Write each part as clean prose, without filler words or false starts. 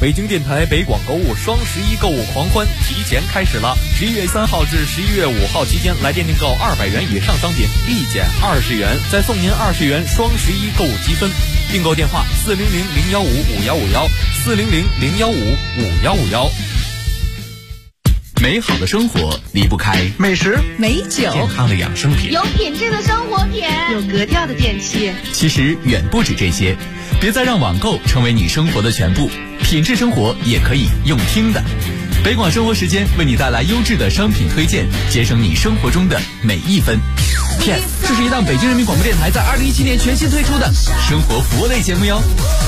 北京电台北广购物双11购物狂欢提前开始了，11月3号至11月5号期间，来电订购200元以上商品立减20元，再送您20元双11购物积分。订购电话400-015-5151，400-015-5151。 美好的生活离不开美食、 美酒、 健康的养生品， 有品质的生活品， 有格调的电器。 其实远不止这些，别再让网购成为你生活的全部，品质生活也可以用听的。北广生活时间为你带来优质的商品推荐，节省你生活中的每一分。Yes， 这是一档北京人民广播电台在2017年全新推出的生活服务类节目哟。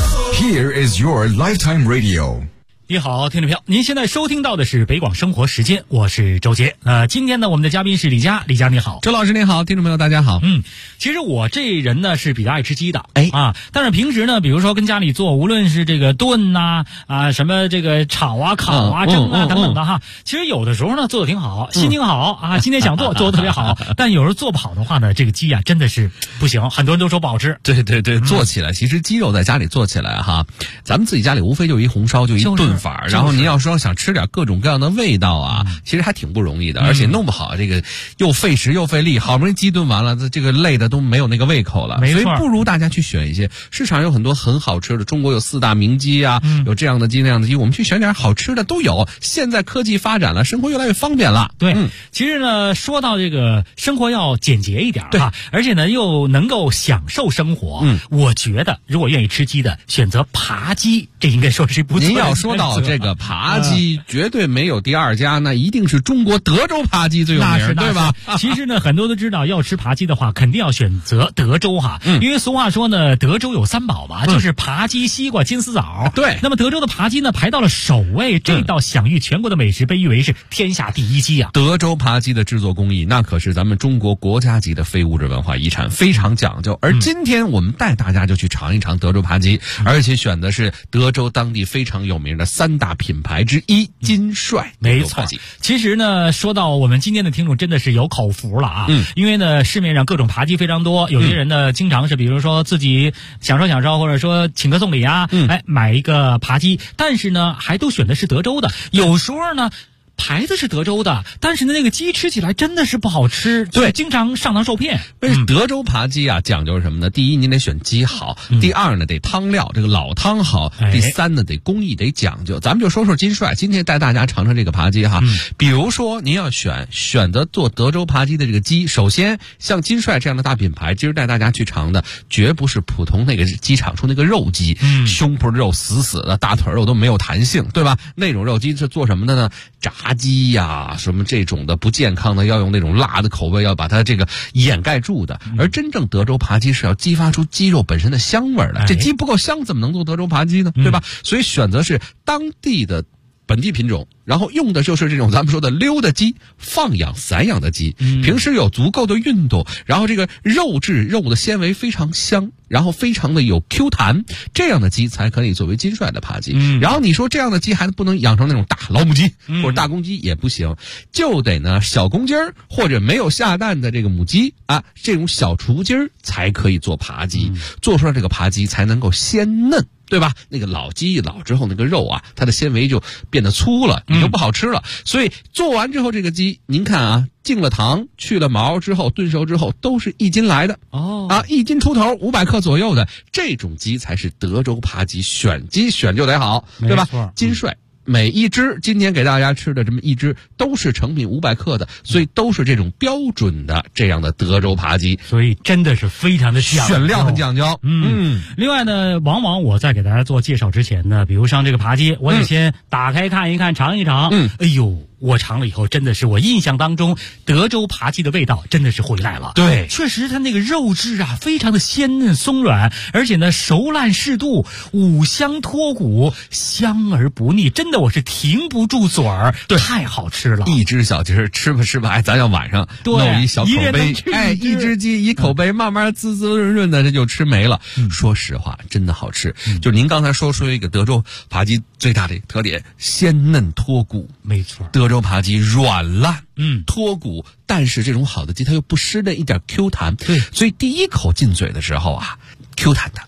Here is your lifetime radio。 你好，听众朋友，您现在收听到的是北广生活时间，我是周杰。今天呢，我们的嘉宾是李佳，李佳你好。 周老师你好，听众朋友大家好。 其实我这人呢是比较爱吃鸡的，但是平时呢，比如说跟家里做，无论是这个炖呐什么这个炒啊、烤啊、蒸啊等等的哈，其实有的时候呢做的挺好，心情好啊，今天想做的特别好，但有时候做不好的话呢，这个鸡啊真的是不行，很多人都说不好吃。 对对对，做起来其实鸡肉在家里做起来哈，咱们自己家里无非就一红烧，就一炖法，然后您要说想吃点各种各样的味道啊，其实还挺不容易的，而且弄不好这个又费时又费力，好不容易鸡炖完了，这个累的都没有那个胃口了，所以不如大家去选一些市场有很多很好吃的，中国有4大名鸡啊，有这样的鸡那样的鸡，我们去选点好吃的都有。现在科技发展了，生活越来越方便了。 对，其实呢，说到这个生活要简洁一点啊，而且呢又能够享受生活，我觉得如果愿意吃鸡的，选择扒鸡，这应该说是不错的。 您要说到这个扒鸡，绝对没有第二家，那一定是中国德州扒鸡最有名，对吧？ 其实呢，很多都知道，要吃扒鸡的话，肯定要选择德州哈，因为俗话说呢，德州有3宝嘛，就是扒鸡、西瓜、金丝枣。 对， 那么德州的扒鸡呢排到了首位，这道享誉全国的美食被誉为是天下第一鸡啊。 德州扒鸡的制作工艺，那可是咱们中国国家级的非物质文化遗产，非常讲究。而今天我们带大家就去尝一尝德州扒鸡，而且选的是德州当地非常有名的3大品牌之一金帅。 没错，其实呢，说到我们今天的听众真的是有口福了啊，因为呢市面上各种扒鸡非常多，有些人呢经常是比如说自己享受，或者说请客送礼啊，买一个扒鸡，但是呢还都选的是德州的，有时候呢牌子是德州的，但是呢那个鸡吃起来真的是不好吃，对，经常上当受骗。 德州扒鸡啊讲究是什么呢？第一您得选鸡好，第二呢得汤料，这个老汤好，第三呢得工艺得讲究。咱们就说说金帅，今天带大家尝尝这个扒鸡哈。比如说您要选择做德州扒鸡的这个鸡，首先像金帅这样的大品牌，今儿带大家去尝的绝不是普通那个鸡场出那个肉鸡，胸脯肉死死的，大腿肉都没有弹性，对吧？那种肉鸡是做什么的呢？炸鸡呀，什么这种的不健康的，要用那种辣的口味，要把它这个掩盖住的。而真正德州扒鸡是要激发出鸡肉本身的香味的，这鸡不够香，怎么能做德州扒鸡呢？对吧？所以选择是当地的本地品种，然后用的就是这种咱们说的溜达鸡，放养散养的鸡，平时有足够的运动，然后这个肉质肉的纤维非常香，然后非常的有 Q 弹，这样的鸡才可以作为金帅的扒鸡。然后你说这样的鸡还不能养成那种大老母鸡或者大公鸡也不行，就得呢小公鸡儿或者没有下蛋的这个母鸡啊，这种小雏鸡儿才可以做扒鸡，做出来这个扒鸡才能够鲜嫩，对吧？那个老鸡一老之后，那个肉啊，它的纤维就变得粗了，你就不好吃了。所以做完之后，这个鸡，您看啊，进了糖，去了毛之后，炖熟之后，都是1斤来的。1斤出头，500克左右的这种鸡才是德州扒鸡。选鸡选就得好，对吧？金帅。每一只今天给大家吃的这么一只都是成品500克的，所以都是这种标准的这样的德州扒鸡， 所以真的是非常的讲究， 选料很讲究。 另外呢，往往我在给大家做介绍之前呢，比如像这个扒鸡，我得先打开看一看，尝一尝。哎呦，我尝了以后，真的是我印象当中德州扒鸡的味道真的是回来了。 对， 确实它那个肉质啊，非常的鲜嫩松软，而且呢熟烂适度，五香脱骨，香而不腻，真的我是停不住嘴儿，太好吃了。 一只小鸡吃吧，咱要晚上弄一小口杯，一只鸡一口杯，慢慢滋滋润润的这就吃没了。说实话，真的好吃。就您刚才说一个德州扒鸡最大的特点，鲜嫩脱骨， 没错。 德州扒鸡软烂，脱骨，但是这种好的鸡它又不失的一点 Q 弹，对，所以第一口进嘴的时候啊，Q 弹的。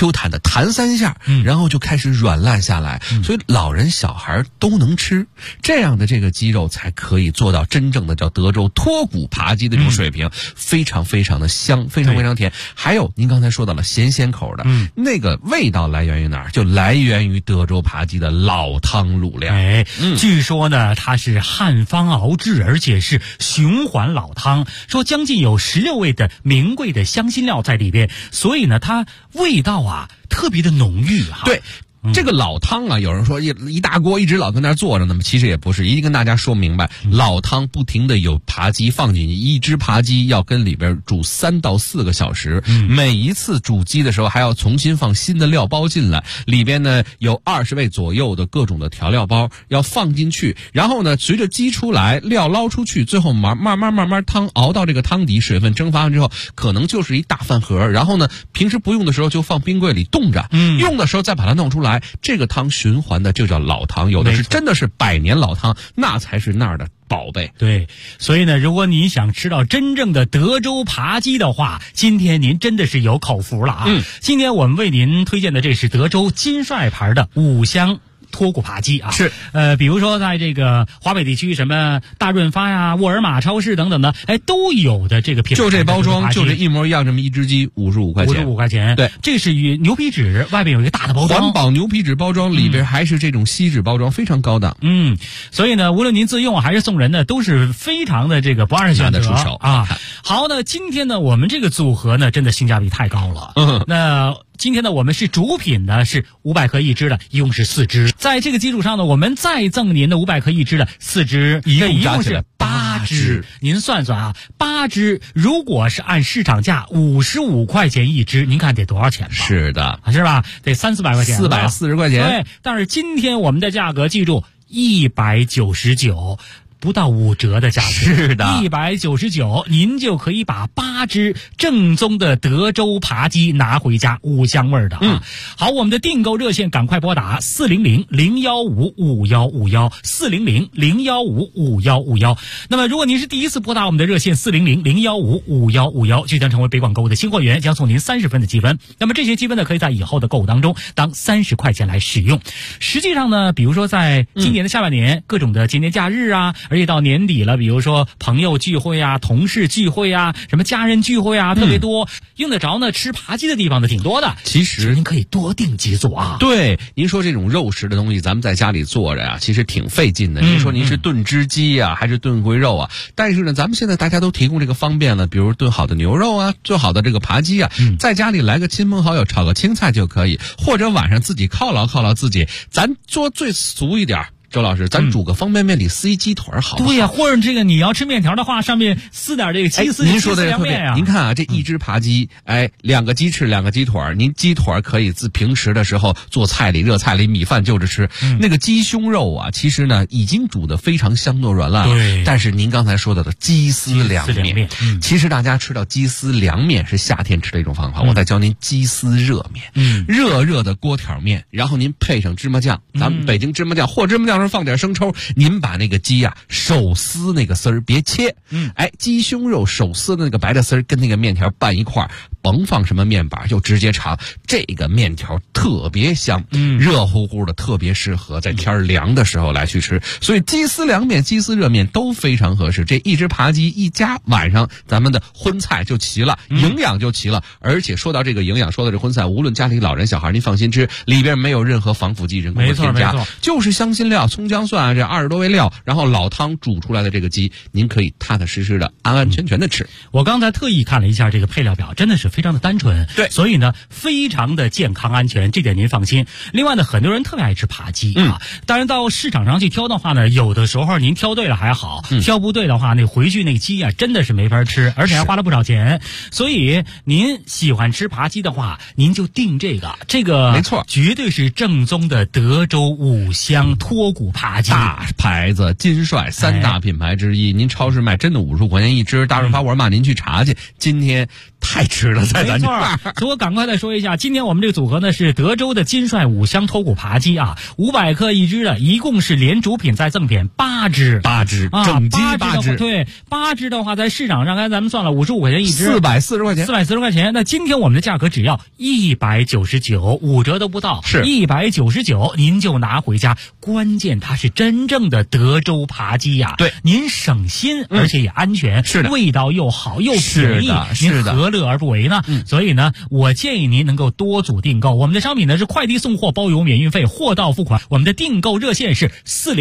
Q 弹的，弹3下，然后就开始软烂下来，所以老人小孩都能吃，这样的这个鸡肉才可以做到真正的叫德州脱骨扒鸡的这种水平，非常非常的香，非常非常甜。还有您刚才说到了咸口的，那个味道来源于哪儿？就来源于德州扒鸡的老汤卤料。 据说呢，它是汉方熬制，而且是循环老汤，说将近有16味的名贵的香辛料在里边，所以呢，它味道啊特别的浓郁哈。 对。这个老汤啊，有人说一大锅一直老跟那儿坐着，那么其实也不是，一定跟大家说明白，老汤不停的有扒鸡放进去，一只扒鸡要跟里边煮3到4个小时，每一次煮鸡的时候还要重新放新的料包进来，里边呢有20味左右的各种的调料包要放进去，然后呢随着鸡出来，料捞出去，最后慢慢汤熬到这个汤底，水分蒸发完之后，可能就是一大饭盒，然后呢平时不用的时候就放冰柜里冻着，用的时候再把它弄出来。这个汤循环的就叫老汤，有的是真的是100年老汤，那才是那儿的宝贝。 对，所以呢，如果你想吃到真正的德州扒鸡的话，今天您真的是有口福了啊！今天我们为您推荐的这是德州金帅牌的5香脱骨扒鸡啊， 是比如说在这个华北地区，什么大润发呀、沃尔玛超市等等的，都有的这个品牌， 就这包装，就这一模一样，这么一只鸡55块钱，55 块钱，对，这是与牛皮纸外边有一个大的包装， 环保牛皮纸包装，里边还是这种锡纸包装，非常高档。 所以呢，无论您自用还是送人呢，都是非常的这个不二选择拿得出手啊。好，那今天呢，我们这个组合呢，真的性价比太高了。那今天呢，我们是主品呢是500克一支的，一共是4支。在这个基础上呢，我们再赠您的500克一支的4支，一共是8支。您算算啊，8支如果是按市场价55块钱一支，您看得多少钱吧？ 是的， 是吧？得300-400块钱 ，440块钱。 对，但是今天我们的价格，记住199。不到5折的价格， 是的 ，199，您就可以把8只正宗的德州扒鸡拿回家，5香味的啊。好，我们的订购热线赶快拨打400-015-5151，400-015-5151。那么，如果您是第一次拨打我们的热线400-015-5151，就将成为北广购物的新会员，将送您30分的积分。那么这些积分呢，可以在以后的购物当中当30块钱来使用。实际上呢，比如说在今年的下半年，各种的节年假日啊。而且到年底了，比如说朋友聚会啊、同事聚会啊、什么家人聚会啊，特别多，用得着呢吃扒鸡的地方呢挺多的。 其实您可以多订几组啊。 对，您说这种肉食的东西，咱们在家里做着呀，其实挺费劲的。您说您是炖只鸡啊，还是炖回肉啊？但是呢，咱们现在大家都提供这个方便了，比如炖好的牛肉啊，做好的这个扒鸡啊，在家里来个亲朋好友炒个青菜就可以，或者晚上自己犒劳自己，咱做最俗一点。周老师，咱煮个方便面里撕一鸡腿好不好？ 对呀，或者这个你要吃面条的话，上面撕点这个鸡丝。 您说的特别， 您看啊，这一只扒鸡，2个鸡翅，2个鸡腿，您鸡腿可以自平时的时候做菜里、热菜里、米饭就着吃。那个鸡胸肉啊，其实呢已经煮得非常香糯软烂了。 对。 但是您刚才说到的鸡丝凉面，其实大家吃到鸡丝凉面是夏天吃的一种方法。我再教您鸡丝热面，热的锅条面，然后您配上芝麻酱，咱们北京芝麻酱或芝麻酱上放点生抽，您把那个鸡啊手撕那个丝儿，别切，鸡胸肉手撕的那个白的丝儿跟那个面条拌一块儿，甭放什么面板，就直接尝，这个面条特别香，热乎乎的，特别适合在天凉的时候来去吃。所以鸡丝凉面、鸡丝热面都非常合适。这一只扒鸡一家晚上，咱们的荤菜就齐了，营养就齐了。而且说到这个营养，说到这荤菜，无论家里老人小孩，您放心吃，里边没有任何防腐剂、人工的添加，就是香辛料、葱姜蒜啊，这20多味料，然后老汤煮出来的这个鸡，您可以踏踏实实的、安安全全的吃。 我刚才特意看了一下这个配料表，真的是非常的单纯， 对， 所以呢，非常的健康安全，这点您放心。另外呢，很多人特别爱吃扒鸡啊，当然到市场上去挑的话呢，有的时候您挑对了还好，挑不对的话，那回去那鸡啊真的是没法吃，而且还花了不少钱。所以您喜欢吃扒鸡的话，您就订这个没错， 绝对是正宗的德州5香脱骨扒鸡， 大牌子金帅3大品牌之一。您超市卖真的55块钱一只，大润发、沃尔玛您去查去。今天太吃了，在咱这儿。 所以我赶快再说一下，今天我们这个组合呢是德州的金帅五香脱骨扒鸡啊，500克一只的，一共是连主品再赠品8只， 整鸡8只。 对，8只的话在市场上，刚才咱们算了55块钱一只 ，440块钱 ，440块钱。那今天我们的价格只要199，5折都不到， 是 199，您就拿回家。关键它是真正的德州扒鸡呀， 对， 您省心，而且也安全， 是的， 味道又好又便宜，您何乐而不为呢？所以呢，我建议您能够多组订购。我们的商品呢是快递送货包邮免运费，货到付款。我们的订购热线是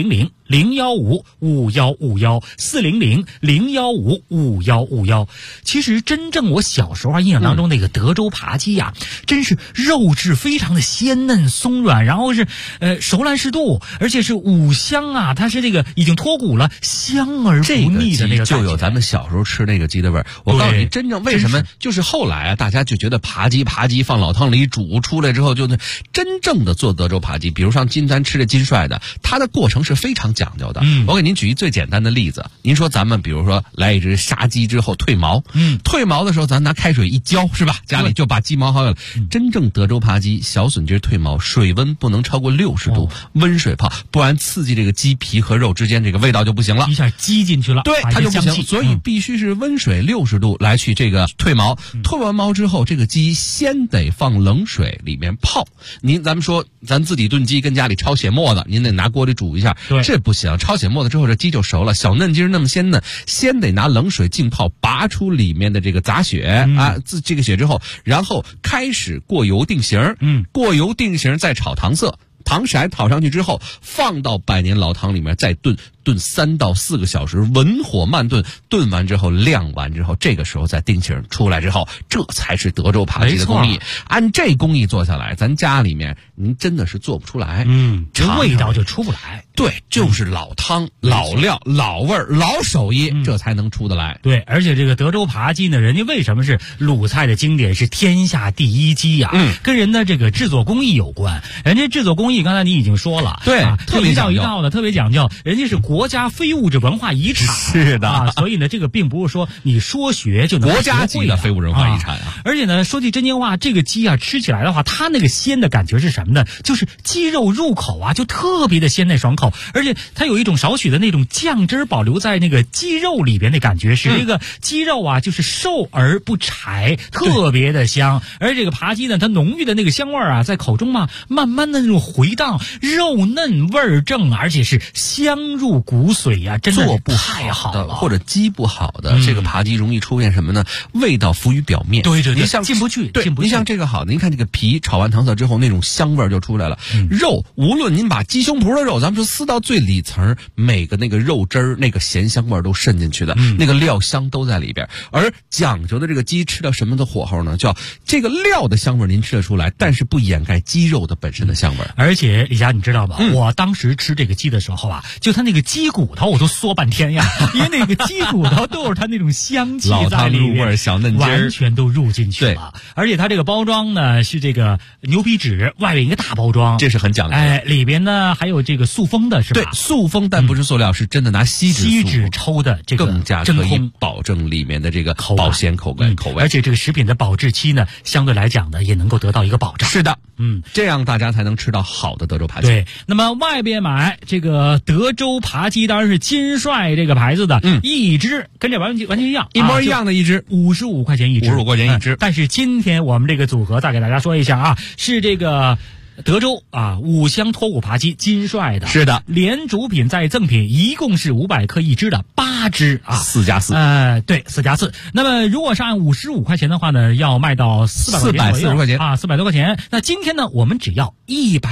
400-015-5151，400-015-5151。其实真正我小时候印象当中那个德州扒鸡呀，真是肉质非常的鲜嫩松软，然后是熟烂适度，而且是五香啊，它是这个已经脱骨了，香而不腻的那个感觉， 就有咱们小时候吃那个鸡的味儿。我告诉你，真正为什么就是后来啊，大家就觉得扒鸡放老汤里煮出来之后，就真正的做德州扒鸡，比如像今咱吃的金帅的，它的过程是非常讲究的。我给您举一最简单的例子，您说咱们比如说来一只杀鸡之后退毛，退毛的时候咱拿开水一浇，是吧？家里就把鸡毛好了。真正德州扒鸡小笋鸡退毛，水温不能超过60度，温水泡，不然刺激这个鸡皮和肉之间这个味道就不行了， 一下鸡进去了， 对，它就不行。所以必须是温水60度来去这个退毛。退完毛之后，这个鸡先得放冷水里面泡。咱们说咱自己炖鸡跟家里焯血沫子，您得拿锅里煮一下，这不行。焯血沫子之后，这鸡就熟了，小嫩鸡那么鲜嫩，先得拿冷水浸泡，拔出里面的这个杂血这个血之后，然后开始过油定型，过油定型再炒糖色。糖色炒上去之后，放到百年老汤里面再炖3到4个小时，文火慢炖，炖完之后晾完之后，这个时候再定型出来之后，这才是德州扒鸡的工艺。按这工艺做下来，咱家里面您真的是做不出来， 这味道就出不来。 对，就是老汤、老料、老味儿、老手艺，这才能出得来。 对，而且这个德州扒鸡呢，人家为什么是鲁菜的经典，是天下第一鸡呀？跟人的这个制作工艺有关。人家制作工艺刚才你已经说了， 对，特别一道的，特别讲究。人家是国家非物质文化遗产， 是的所以呢，这个并不是说你说学就能国家级的非物质文化遗产啊。 而且呢，说句真心话，这个鸡啊吃起来的话，它那个鲜的感觉是什么呢？就是鸡肉入口啊，就特别的鲜嫩爽口，而且它有一种少许的那种酱汁保留在那个鸡肉里边的感觉，使这个鸡肉啊就是瘦而不柴，特别的香。而这个扒鸡呢，它浓郁的那个香味啊，在口中嘛，慢慢的那种回荡，肉嫩味儿正，而且是香入骨髓呀，真的做不太好了。 或者鸡不好的这个扒鸡容易出现什么呢？味道浮于表面， 对， 您像进不去。 您像这个好的，您看这个皮炒完糖色之后，那种香味就出来了。肉，无论您把鸡胸脯的肉，咱们说撕到最里层，每个那个肉汁儿、那个咸香味都渗进去的，那个料香都在里边。而讲究的这个鸡吃到什么的火候呢？叫这个料的香味您吃得出来，但是不掩盖鸡肉的本身的香味。 而且李佳，你知道吧？我当时吃这个鸡的时候啊，就它那个鸡骨头我都嗦半天呀，因为那个鸡骨头都是它那种香气在里面， 老汤入味，小嫩筋完全都入进去了。而且它这个包装呢是这个牛皮纸，外面一个大包装， 这是很讲究的。 里边呢还有这个塑封的，是吧？ 对，塑封，但不是塑料，是真的拿锡纸抽的，这个更加可以保证里面的这个保鲜口味。 而且这个食品的保质期呢，相对来讲呢也能够得到一个保障。 是的，这样大家才能吃到好的德州扒鸡。 对，那么外边买这个德州扒鸡，当然是金帅这个牌子的，一只跟这完全一样， 一模一样的一只 ，55块钱一只 ，55块钱一只。 但是今天我们这个组合再给大家说一下啊，是这个德州五香脱骨扒鸡金帅的， 是的， 连主品再赠品，一共是500克一只的8只啊 ，4+4， 对，4+4。那么如果是按55块钱的话呢，要卖到440块钱啊，400多块钱。那今天呢，我们只要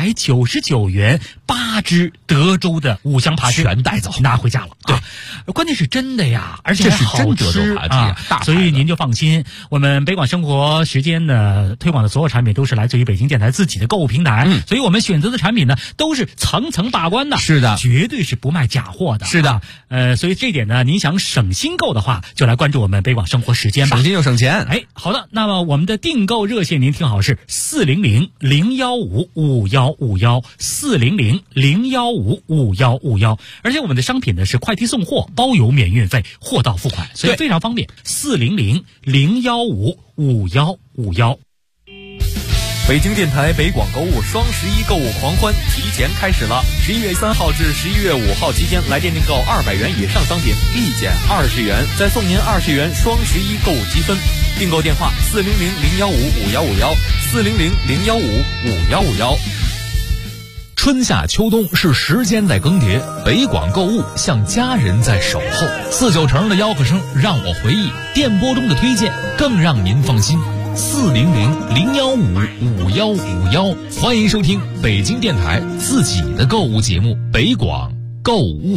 199元8只德州的五香扒鸡全带走， 拿回家了。 对， 关键是真的呀，而且还好吃， 这是真德州扒鸡啊， 所以您就放心，我们北广生活时间的推广的所有产品都是来自于北京电台自己的购物平台。 牌，所以我们选择的产品呢都是层层把关的， 是的， 绝对是不卖假货的， 是的。 所以这点呢，您想省心购的话，就来关注我们北广生活时间吧， 省心又省钱。 哎，好的，那么我们的订购热线您听好是400-015-5151，400-015-5151，而且我们的商品呢是快递送货，包邮免运费，货到付款，所以非常方便。400-015-5151。 北京电台北广购物双11购物狂欢提前开始了，11月3号至11月5号期间，来电订购200元以上商品立减20元，再送您20元双11购物积分。订购电话400-015-5151，400-015-5151。 春夏秋冬是时间在更迭，北广购物像家人在守候。49成的吆喝声让我回忆，电波中的推荐更让您放心。400-015-5151，欢迎收听北京电台自己的购物节目《北广购物》。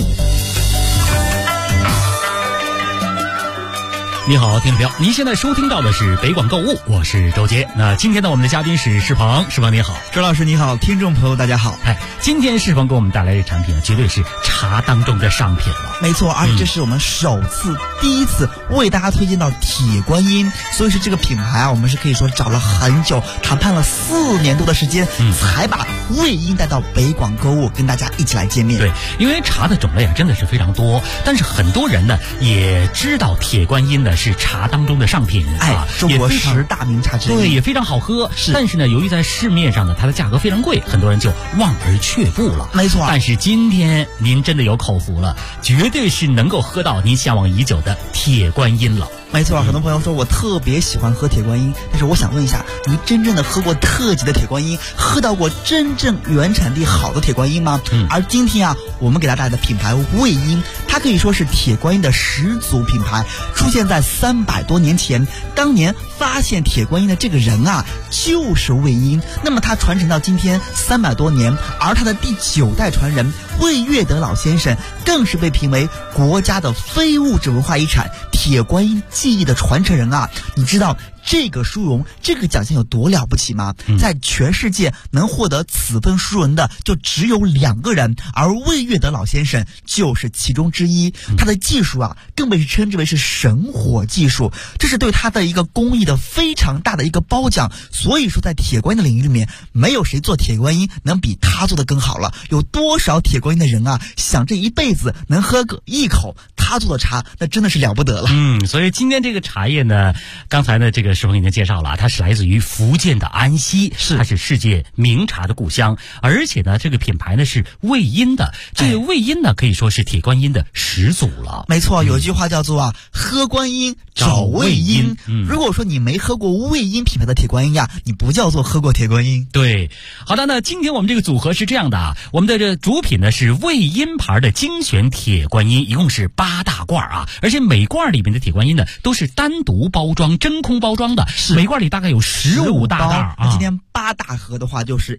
你好，听众朋友，您现在收听到的是北广购物，我是周杰。那今天呢，我们的嘉宾是世鹏，世鹏你好， 周老师你好，听众朋友大家好。 今天世鹏给我们带来的产品绝对是茶当中的上品了。 没错，而且这是我们第一次为大家推荐到铁观音，所以是这个品牌啊，我们是可以说找了很久，谈判了4年多的时间，才把味音带到北广购物，跟大家一起来见面。 对，因为茶的种类啊真的是非常多，但是很多人呢也知道铁观音呢是茶当中的上品， 中国10大名茶之一， 对，也非常好喝。但是呢，由于在市面上呢，它的价格非常贵，很多人就望而却步了。 没错， 但是今天您真的有口福了，绝对是能够喝到您向往已久的铁观音了。 没错，很多朋友说我特别喜欢喝铁观音，但是我想问一下，你真正的喝过特级的铁观音，喝到过真正原产地好的铁观音吗？而今天啊，我们给大家带来的品牌味音，它可以说是铁观音的始祖品牌，出现在300多年前。当年发现铁观音的这个人啊，就是味音。那么他传承到今天300多年，而他的第9代传人魏月德老先生，更是被评为国家的非物质文化遗产铁观音技艺的传承人啊！你知道这个殊荣，这个奖项有多了不起吗？在全世界能获得此份殊荣的就只有2个人，而魏月德老先生就是其中之一。他的技术啊，更被称之为是神火技术，这是对他的一个工艺的非常大的一个褒奖。所以说，在铁观音的领域里面，没有谁做铁观音能比他做的更好了。有多少铁观音的人啊，想这一辈子能喝个一口他做的茶，那真的是了不得了。 所以今天这个茶叶呢，刚才呢这个世鹏已经介绍了，它是来自于福建的安溪，它是世界名茶的故乡，而且呢这个品牌呢是味音的，这个味音呢可以说是铁观音的始祖了。 没错，有一句话叫做喝观音找味音。如果说你没喝过味音品牌的铁观音呀，你不叫做喝过铁观音。 对，好的，那今天我们这个组合是这样的啊，我们的这主品呢是味音牌的精选铁观音，一共是8大罐啊，而且每罐里面的铁观音呢都是单独包装真空包装的，每罐里大概有15大袋啊。 今天8大盒的话就是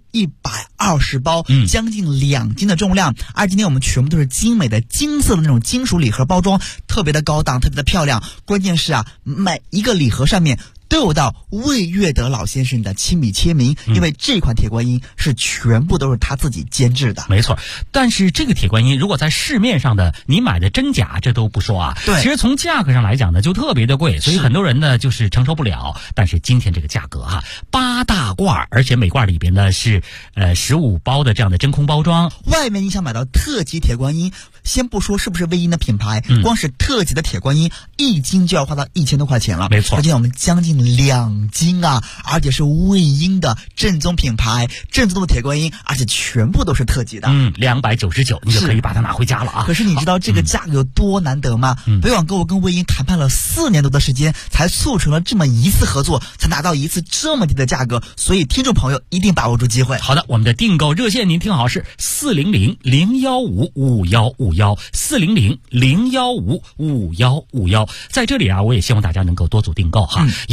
120包，将近2斤的重量。而今天我们全部都是精美的金色的那种金属礼盒包装，特别的高档，特别的漂亮。关键是啊，每一个礼盒上面都有到魏月德老先生的亲笔签名，因为这款铁观音是全部都是他自己监制的。 没错，但是这个铁观音如果在市面上的你买的真假这都不说啊， 对， 其实从价格上来讲呢就特别的贵，所以很多人呢就是承受不了。但是今天这个价格哈，8大罐，而且每罐里边呢是15包的这样的真空包装。 外面你想买到特级铁观音，先不说是不是味音的品牌，光是特级的铁观音1斤就要花到1000多块钱了。 没错， 而且我们将近2斤啊，而且是味音的正宗品牌，正宗的铁观音，而且全部都是特级的。 299你就可以把它拿回家了啊。 可是你知道这个价格有多难得吗？北广购物跟味音谈判了4年多的时间，才促成了这么一次合作，才拿到一次这么低的价格，所以听众朋友一定把握住机会。 好的，我们的订购热线您听好是400-015-5151，400-015-5151。在这里啊，我也希望大家能够多组订购哈。一个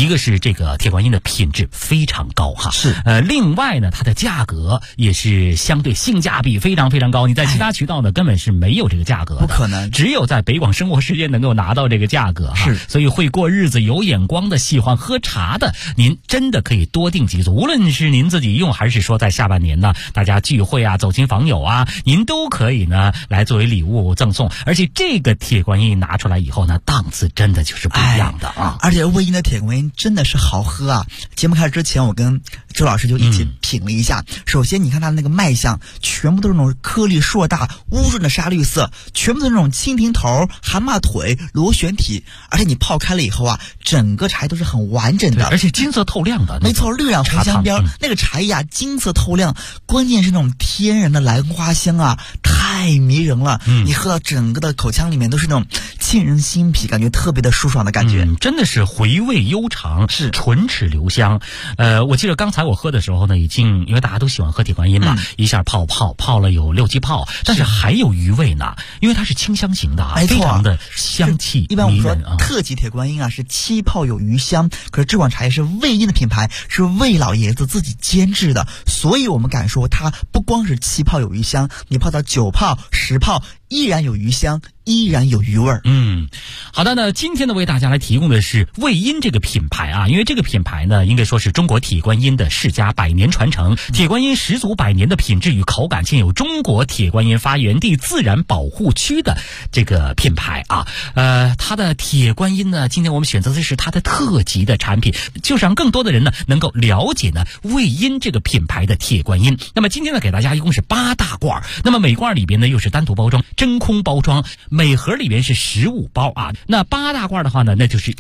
个是这个铁观音的品质非常高哈， 是另外呢，它的价格也是相对性价比非常非常高，你在其他渠道呢根本是没有这个价格的， 不可能， 只有在北广生活时间能够拿到这个价格哈。 是， 所以会过日子、有眼光的、喜欢喝茶的，您真的可以多订几组，无论是您自己用，还是说在下半年呢，大家聚会啊、走亲访友啊，您都可以呢来作为礼物赠送。而且这个铁观音拿出来以后呢，档次真的就是不一样的啊！ 而且魏婴的铁观音真的是好喝啊！节目开始之前，我跟周老师就一起品了一下。首先，你看它那个卖相，全部都是那种颗粒硕大、乌润的沙绿色，全部都是那种蜻蜓头、蛤蟆腿、螺旋体，而且你泡开了以后啊，整个茶叶都是很完整的， 而且金色透亮的。 没错，绿染红香边，那个茶叶啊，金色透亮，关键是那种天然的兰花香啊，太迷人了。你喝到整个的口腔里面都是那种沁人心脾，感觉特别的舒爽的感觉， 真的是回味悠长， 是唇齿留香。我记得刚才我喝的时候呢，已经因为大家都喜欢喝铁观音嘛，一下泡了有6、7泡，但是还有余味呢，因为它是清香型的啊，非常的香气一般我们说迷人啊。 特级铁观音啊是7泡有余香，可是这款茶叶是魏婴的品牌，是魏老爷子自己监制的，所以我们敢说它不光是7泡有余香，你泡到9泡、10泡依然有余香，依然有余味儿。 好的呢，今天呢为大家来提供的是魏婴这个品牌啊，因为这个品牌呢应该说是中国铁观音的世家，100年传承，铁观音十足100年的品质与口感，现有中国铁观音发源地自然保护区的这个品牌啊。它的铁观音呢，今天我们选择的是它的特级的产品，就是让更多的人呢能够了解呢魏婴这个品牌的铁观音。那么今天呢给大家一共是8大罐，那么每罐里边呢又是单独包装、真空包装，每盒里边是15包啊。那8大罐的话呢，那就是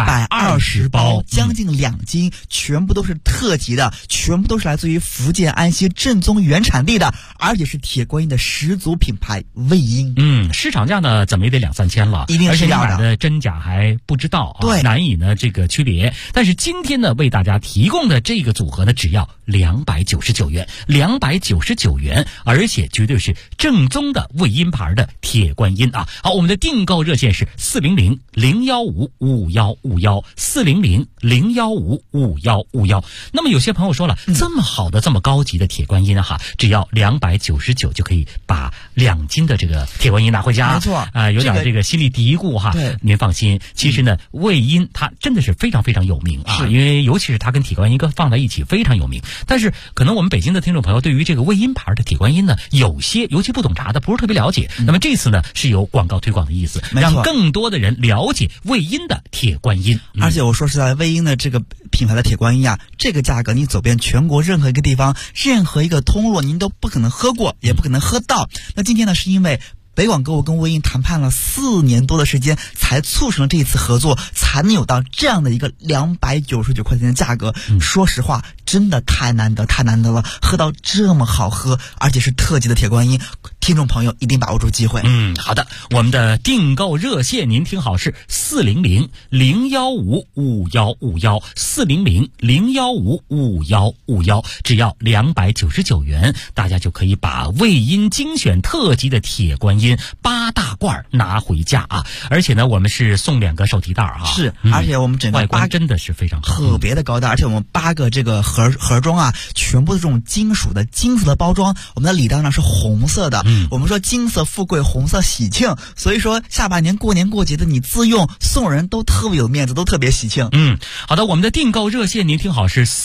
120包， 将近2斤，全部都是特级的，全部都是来自于福建安溪正宗原产地的，而且是铁观音的十足品牌魏婴。 市场价呢怎么也得2、3千了， 一定是要的， 而且你买的真假还不知道啊， 对， 难以呢这个区别。但是今天呢为大家提供的这个组合呢，只要299元，299元，而且绝对是正宗的魏婴牌的铁观音啊。好，我们的订购热线是400-015-5151，400-015-5151。那么有些朋友说了，这么好的这么高级的铁观音哈，只要299就可以把2斤的这个铁观音拿回家， 没错有点这个心里嘀咕哈。 对， 您放心，其实呢魏婴它真的是非常非常有名啊，因为尤其是它跟铁观音放在一起非常有名。但是可能我们北京的听众朋友对于这个魏婴牌的铁观音呢，有些尤其不懂茶的不是特别了解。那么这次呢是有广告推广的意思，让更多的人了解魏婴的铁观音。 而且我说实在，魏婴的这个品牌的铁观音啊，这个价格你走遍全国任何一个地方、任何一个通路，您都不可能喝过，也不可能喝到。那今天呢，是因为北广购物跟魏婴谈判了4年多的时间，才促成了这一次合作，才能有到这样的一个299块钱的价格。说实话，真的太难得了，喝到这么好喝，而且是特级的铁观音，听众朋友一定把握住机会。 好的，我们的订购热线您听好是400-015-5151，400-015-5151，只要299元，大家就可以把魏婴精选特级的铁观音8大罐拿回家啊！而且呢，我们是送2个手提袋啊， 是，而且我们整个外观真的是非常好， 特别的高大，而且我们8个这个盒装啊，全部是这种金属的金色的包装，我们的礼袋呢是红色的。我们说金色富贵，红色喜庆，所以说下半年过年过节的你自用送人都特别有面子，都特别喜庆。 好的，我们的订购热线您听好是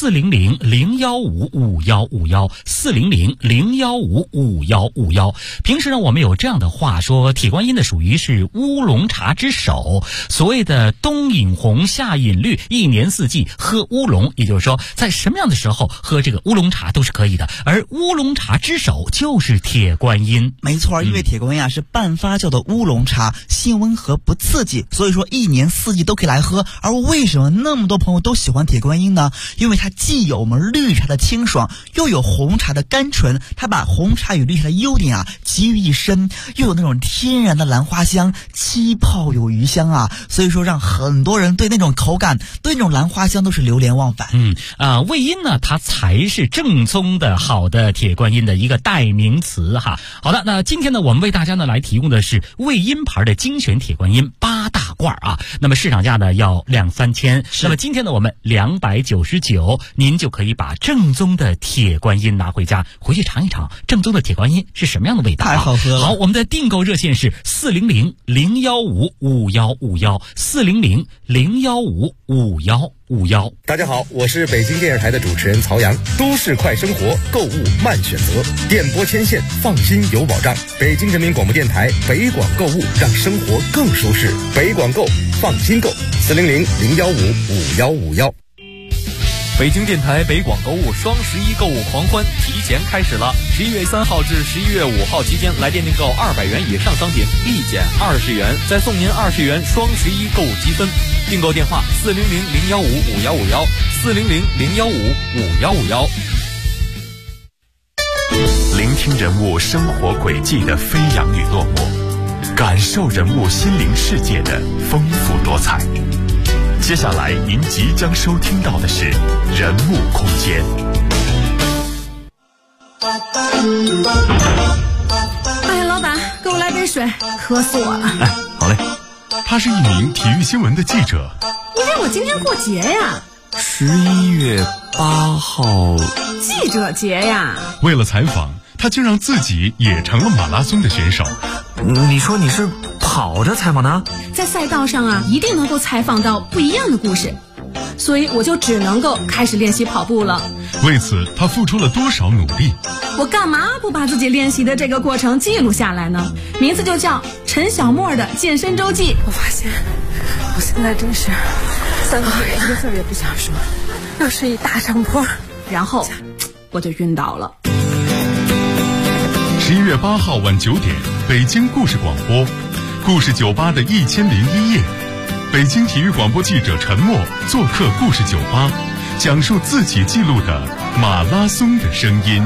400-015-5151，400-015-5151。平时呢，我们有这样的话说，铁观音呢属于是乌龙茶之首，所谓的冬饮红，夏饮绿，一年四季喝乌龙，也就是说在什么样的时候喝这个乌龙茶都是可以的，而乌龙茶之首就是铁观音。 没错，因为铁观音啊是半发酵的乌龙茶，性温和不刺激，所以说一年四季都可以来喝。而为什么那么多朋友都喜欢铁观音呢？因为它既有我们绿茶的清爽，又有红茶的甘醇，它把红茶与绿茶的优点啊集于一身，又有那种天然的兰花香，7泡有余香啊，所以说让很多人对那种口感、对那种兰花香都是流连忘返。 魏婴呢，它才是正宗的好的铁观音的一个代名词哈。好的，那今天呢，我们为大家呢来提供的是魏婴牌的精选铁观音8大罐啊，那么市场价呢要2-3千。那么今天呢我们299，您就可以把正宗的铁观音拿回家，回去尝一尝正宗的铁观音是什么样的味道啊。 太好喝了。 好，我们的订购热线是400-015-5151，400-015-5151。 大家好，我是北京电视台的主持人曹阳。都市快生活，购物慢选择，电波牵线，放心有保障。北京人民广播电台北广购物，让生活更舒适。北广购，放心购，400-015-5151。 北京电台北广购物双11购物狂欢提前开始了，11月3号至11月5号期间，来电订购200元以上商品立减20元，再送您20元双11购物积分。订购电话400-015-5151，400-015-5151。 聆听人物生活轨迹的飞扬与落寞，感受人物心灵世界的丰富多彩。接下来您即将收听到的是人物空间。 哎，老板，给我来杯水，渴死我了。 哎，好嘞。他是一名体育新闻的记者。 你让我今天过节呀 ？11月8号， 记者节呀。 为了采访，他竟让自己也成了马拉松的选手。 你说你是跑着采访的？ 在赛道上啊，一定能够采访到不一样的故事，所以我就只能够开始练习跑步了。 为此，他付出了多少努力？ 我干嘛不把自己练习的这个过程记录下来呢？名字就叫陈小沫的健身周记。 我发现我现在真是3个月一个字也不想说，又是一大上坡， 然后我就晕倒了。 11月8号晚9点，北京故事广播，故事酒吧的1001夜，北京体育广播记者陈默做客故事酒吧，讲述自己记录的马拉松的声音。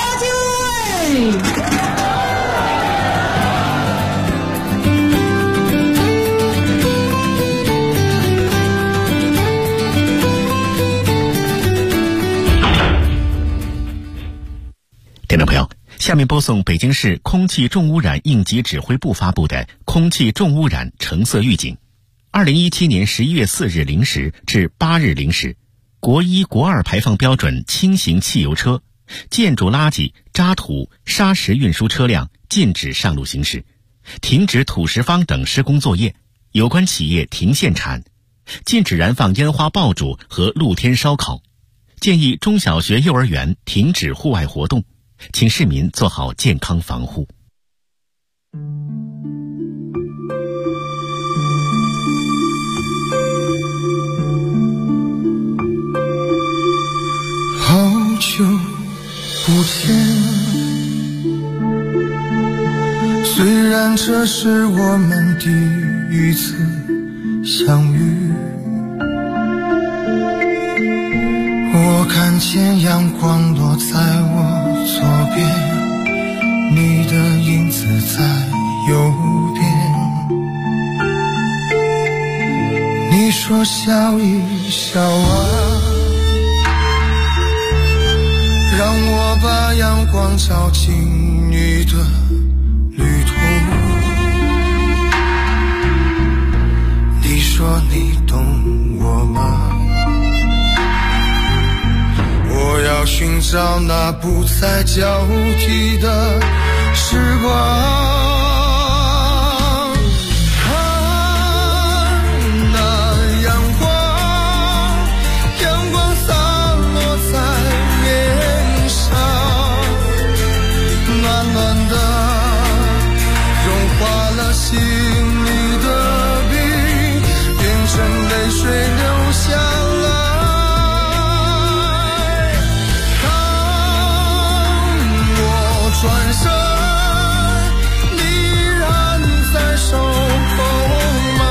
听众朋友，下面播送北京市空气重污染应急指挥部发布的空气重污染橙色预警。2017年11月4日0时至8日0时，国1、国2排放标准轻型汽油车、建筑垃圾、渣土、砂石运输车辆禁止上路行驶，停止土石方等施工作业，有关企业停限产，禁止燃放烟花爆竹和露天烧烤，建议中小学、幼儿园停止户外活动，请市民做好健康防护。 好久不见，虽然这是我们第一次相遇，我看见阳光落在我左边，你的影子在右边。你说笑一笑啊，让我把阳光照进你的旅途。你说你懂我吗？我要寻找那不再交替的时光。心里的冰变成泪水流下来，当我转身，你仍在守候吗？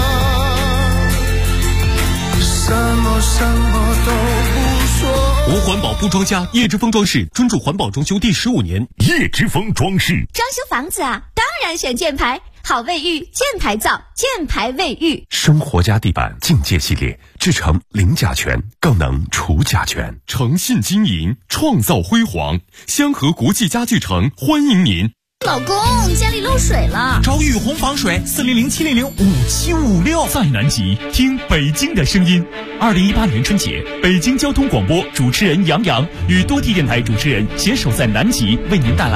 什么都不说。 无环保不装家，叶之峰装饰专注环保装修第15年。叶之峰装饰装修房子啊，当然选箭牌。好卫浴，箭牌造，箭牌卫浴。 生活家地板境界系列，制成零甲醛，更能除甲醛。诚信经营，创造辉煌。香河国际家具城欢迎您。 老公，家里漏水了， 找雨虹防水400-700-5756。 在南极听北京的声音。2018年春节，北京交通广播主持人杨洋与多地电台主持人携手在南极为您带来